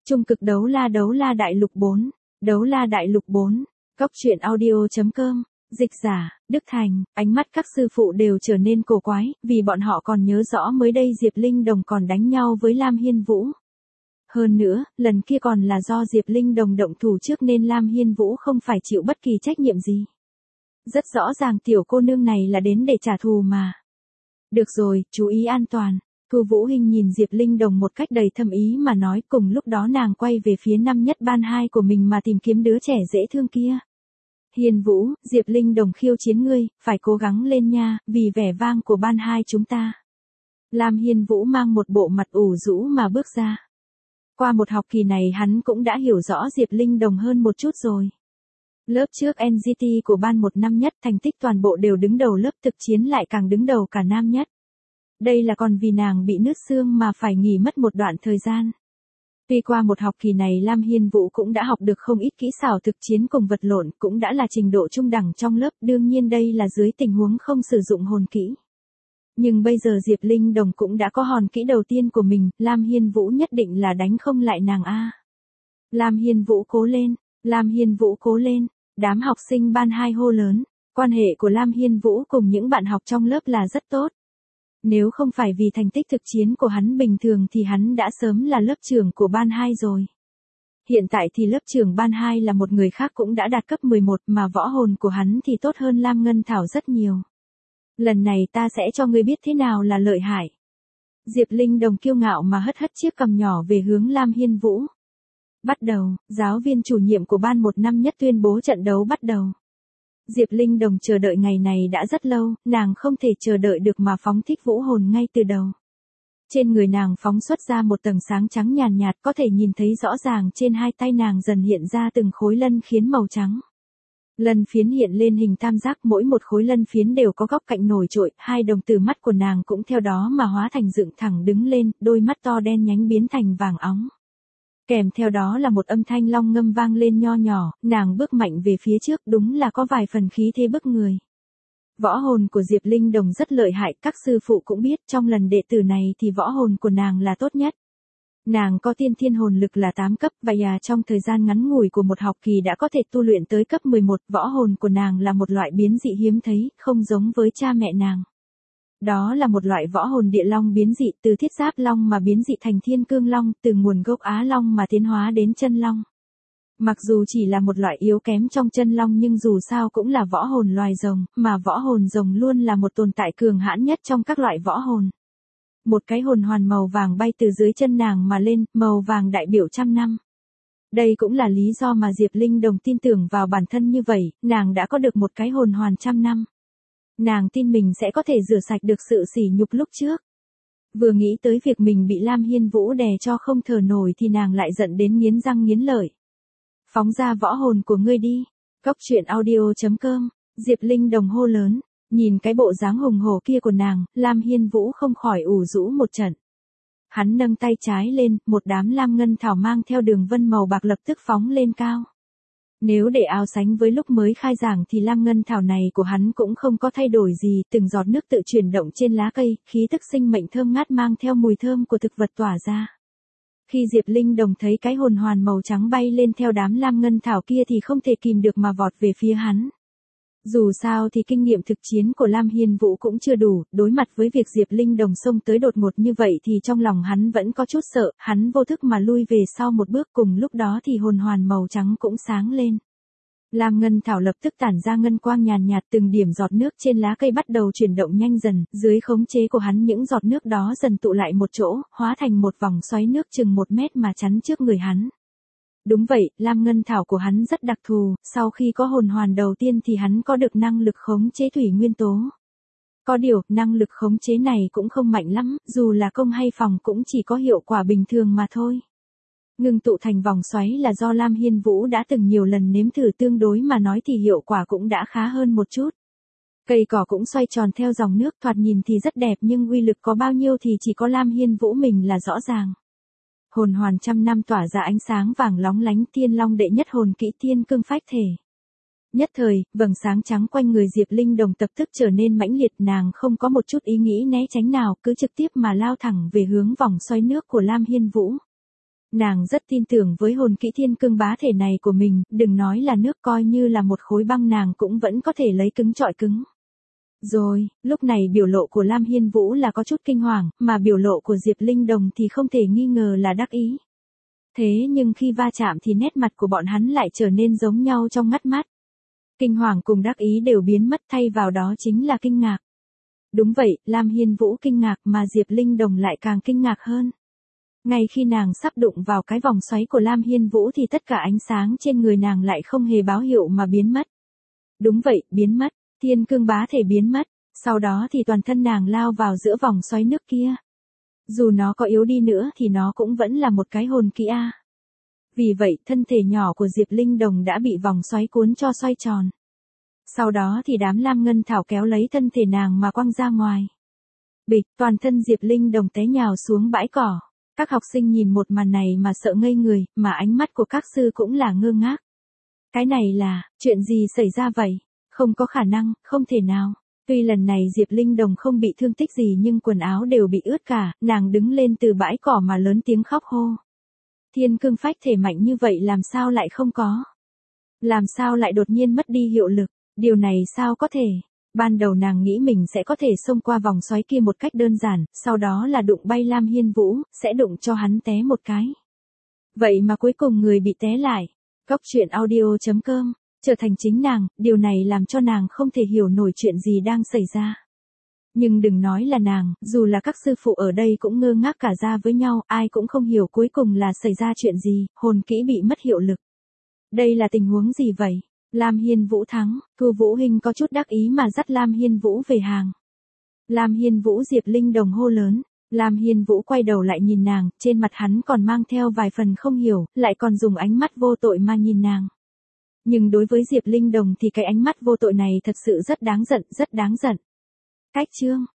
Trung cực đấu la đại lục 4. Đấu la đại lục 4. Cóc truyện audio.com. Dịch giả, Đức Thành. Ánh mắt các sư phụ đều trở nên cổ quái, vì bọn họ còn nhớ rõ mới đây Diệp Linh Đồng còn đánh nhau với Lam Hiên Vũ. Hơn nữa, lần kia còn là do Diệp Linh Đồng động thủ trước nên Lam Hiên Vũ không phải chịu bất kỳ trách nhiệm gì. Rất rõ ràng tiểu cô nương này là đến để trả thù mà. Được rồi, chú ý an toàn. Thu Vũ Hinh nhìn Diệp Linh Đồng một cách đầy thâm ý mà nói, cùng lúc đó nàng quay về phía năm nhất ban 2 của mình mà tìm kiếm đứa trẻ dễ thương kia. Hiên Vũ, Diệp Linh Đồng khiêu chiến ngươi, phải cố gắng lên nha, vì vẻ vang của ban 2 chúng ta. Lam Hiên Vũ mang một bộ mặt ủ rũ mà bước ra. Qua một học kỳ này hắn cũng đã hiểu rõ Diệp Linh Đồng hơn một chút rồi. Lớp trước NGT của ban 1 năm nhất thành tích toàn bộ đều đứng đầu lớp, thực chiến lại càng đứng đầu cả nam nhất. Đây là còn vì nàng bị nứt xương mà phải nghỉ mất một đoạn thời gian. Tuy qua một học kỳ này Lam Hiên Vũ cũng đã học được không ít kỹ xảo thực chiến cùng vật lộn, cũng đã là trình độ trung đẳng trong lớp, đương nhiên đây là dưới tình huống không sử dụng hồn kỹ. Nhưng bây giờ Diệp Linh Đồng cũng đã có hòn kỹ đầu tiên của mình, Lam Hiên Vũ nhất định là đánh không lại nàng a. Lam Hiên Vũ cố lên, Lam Hiên Vũ cố lên, đám học sinh ban 2 hô lớn, quan hệ của Lam Hiên Vũ cùng những bạn học trong lớp là rất tốt. Nếu không phải vì thành tích thực chiến của hắn bình thường thì hắn đã sớm là lớp trưởng của ban 2 rồi. Hiện tại thì lớp trưởng ban 2 là một người khác cũng đã đạt cấp 11 mà võ hồn của hắn thì tốt hơn Lam Ngân Thảo rất nhiều. Lần này ta sẽ cho ngươi biết thế nào là lợi hại. Diệp Linh Đồng kiêu ngạo mà hất hất chiếc cằm nhỏ về hướng Lam Hiên Vũ. Bắt đầu, giáo viên chủ nhiệm của ban 1 năm nhất tuyên bố trận đấu bắt đầu. Diệp Linh Đồng chờ đợi ngày này đã rất lâu, nàng không thể chờ đợi được mà phóng thích vũ hồn ngay từ đầu. Trên người nàng phóng xuất ra một tầng sáng trắng nhàn nhạt, có thể nhìn thấy rõ ràng trên hai tay nàng dần hiện ra từng khối lân phiến màu trắng. Lân phiến hiện lên hình tam giác, mỗi một khối lân phiến đều có góc cạnh nổi trội, hai đồng tử mắt của nàng cũng theo đó mà hóa thành dựng thẳng đứng lên, đôi mắt to đen nhánh biến thành vàng óng. Kèm theo đó là một âm thanh long ngâm vang lên nho nhỏ, nàng bước mạnh về phía trước, đúng là có vài phần khí thế bức người. Võ hồn của Diệp Linh Đồng rất lợi hại, các sư phụ cũng biết trong lần đệ tử này thì võ hồn của nàng là tốt nhất. Nàng có tiên thiên hồn lực là 8 cấp, và trong thời gian ngắn ngủi của một học kỳ đã có thể tu luyện tới cấp 11, võ hồn của nàng là một loại biến dị hiếm thấy, không giống với cha mẹ nàng. Đó là một loại võ hồn địa long biến dị, từ thiết giáp long mà biến dị thành thiên cương long, từ nguồn gốc Á Long mà tiến hóa đến chân long. Mặc dù chỉ là một loại yếu kém trong chân long nhưng dù sao cũng là võ hồn loài rồng, mà võ hồn rồng luôn là một tồn tại cường hãn nhất trong các loại võ hồn. Một cái hồn hoàn màu vàng bay từ dưới chân nàng mà lên, màu vàng đại biểu 100 năm. Đây cũng là lý do mà Diệp Linh Đồng tin tưởng vào bản thân như vậy, nàng đã có được một cái hồn hoàn 100 năm. Nàng tin mình sẽ có thể rửa sạch được sự sỉ nhục lúc trước. Vừa nghĩ tới việc mình bị Lam Hiên Vũ đè cho không thở nổi thì nàng lại giận đến nghiến răng nghiến lợi. Phóng ra võ hồn của ngươi đi. Cóc truyện audio.com. Diệp Linh Đồng hô lớn. Nhìn cái bộ dáng hùng hổ kia của nàng, Lam Hiên Vũ không khỏi ủ rũ một trận. Hắn nâng tay trái lên, một đám lam ngân thảo mang theo đường vân màu bạc lập tức phóng lên cao. Nếu để áo sánh với lúc mới khai giảng thì lam ngân thảo này của hắn cũng không có thay đổi gì, từng giọt nước tự chuyển động trên lá cây, khí tức sinh mệnh thơm ngát mang theo mùi thơm của thực vật tỏa ra. Khi Diệp Linh Đồng thấy cái hồn hoàn màu trắng bay lên theo đám lam ngân thảo kia thì không thể kìm được mà vọt về phía hắn. Dù sao thì kinh nghiệm thực chiến của Lam Hiên Vũ cũng chưa đủ, đối mặt với việc Diệp Linh Đồng xông tới đột ngột như vậy thì trong lòng hắn vẫn có chút sợ, hắn vô thức mà lui về sau một bước, cùng lúc đó thì hồn hoàn màu trắng cũng sáng lên. Lam ngân thảo lập tức tản ra ngân quang nhàn nhạt, từng điểm giọt nước trên lá cây bắt đầu chuyển động nhanh dần, dưới khống chế của hắn những giọt nước đó dần tụ lại một chỗ, hóa thành một vòng xoáy nước chừng 1 mét mà chắn trước người hắn. Đúng vậy, lam ngân thảo của hắn rất đặc thù, sau khi có hồn hoàn đầu tiên thì hắn có được năng lực khống chế thủy nguyên tố. Có điều, năng lực khống chế này cũng không mạnh lắm, dù là công hay phòng cũng chỉ có hiệu quả bình thường mà thôi. Ngưng tụ thành vòng xoáy là do Lam Hiên Vũ đã từng nhiều lần nếm thử, tương đối mà nói thì hiệu quả cũng đã khá hơn một chút. Cây cỏ cũng xoay tròn theo dòng nước, thoạt nhìn thì rất đẹp nhưng uy lực có bao nhiêu thì chỉ có Lam Hiên Vũ mình là rõ ràng. Hồn hoàn 100 năm tỏa ra ánh sáng vàng lóng lánh, tiên long đệ nhất hồn kỹ tiên cương phách thể. Nhất thời, vầng sáng trắng quanh người Diệp Linh Đồng tập tức trở nên mãnh liệt, nàng không có một chút ý nghĩ né tránh nào, cứ trực tiếp mà lao thẳng về hướng vòng xoáy nước của Lam Hiên Vũ. Nàng rất tin tưởng với hồn kỹ thiên cương bá thể này của mình, đừng nói là nước, coi như là một khối băng nàng cũng vẫn có thể lấy cứng trọi cứng. Rồi, lúc này biểu lộ của Lam Hiên Vũ là có chút kinh hoàng, mà biểu lộ của Diệp Linh Đồng thì không thể nghi ngờ là đắc ý. Thế nhưng khi va chạm thì nét mặt của bọn hắn lại trở nên giống nhau trong ngắt mắt. Kinh hoàng cùng đắc ý đều biến mất, thay vào đó chính là kinh ngạc. Đúng vậy, Lam Hiên Vũ kinh ngạc mà Diệp Linh Đồng lại càng kinh ngạc hơn. Ngay khi nàng sắp đụng vào cái vòng xoáy của Lam Hiên Vũ thì tất cả ánh sáng trên người nàng lại không hề báo hiệu mà biến mất. Đúng vậy, biến mất, thiên cương bá thể biến mất, sau đó thì toàn thân nàng lao vào giữa vòng xoáy nước kia. Dù nó có yếu đi nữa thì nó cũng vẫn là một cái hồn kỹ a. Vì vậy, thân thể nhỏ của Diệp Linh Đồng đã bị vòng xoáy cuốn cho xoay tròn. Sau đó thì đám lam ngân thảo kéo lấy thân thể nàng mà quăng ra ngoài. Bịch, toàn thân Diệp Linh Đồng té nhào xuống bãi cỏ. Các học sinh nhìn một màn này mà sợ ngây người, mà ánh mắt của các sư cũng là ngơ ngác. Cái này là, chuyện gì xảy ra vậy? Không có khả năng, không thể nào. Tuy lần này Diệp Linh Đồng không bị thương tích gì nhưng quần áo đều bị ướt cả, nàng đứng lên từ bãi cỏ mà lớn tiếng khóc hô. Thiên cương phách thể mạnh như vậy làm sao lại không có? Làm sao lại đột nhiên mất đi hiệu lực? Điều này sao có thể? Ban đầu nàng nghĩ mình sẽ có thể xông qua vòng xoáy kia một cách đơn giản, sau đó là đụng bay Lam Hiên Vũ, sẽ đụng cho hắn té một cái. Vậy mà cuối cùng người bị té lại. Cốc truyện audio.com, trở thành chính nàng, điều này làm cho nàng không thể hiểu nổi chuyện gì đang xảy ra. Nhưng đừng nói là nàng, dù là các sư phụ ở đây cũng ngơ ngác cả ra với nhau, ai cũng không hiểu cuối cùng là xảy ra chuyện gì, hồn kỹ bị mất hiệu lực. Đây là tình huống gì vậy? Lam Hiên Vũ thắng, Thu Vũ Hinh có chút đắc ý mà dắt Lam Hiên Vũ về hàng. Lam Hiên Vũ Diệp Linh Đồng hô lớn. Lam Hiên Vũ quay đầu lại nhìn nàng, trên mặt hắn còn mang theo vài phần không hiểu, lại còn dùng ánh mắt vô tội mà nhìn nàng. Nhưng đối với Diệp Linh Đồng thì cái ánh mắt vô tội này thật sự rất đáng giận, rất đáng giận. Cách chương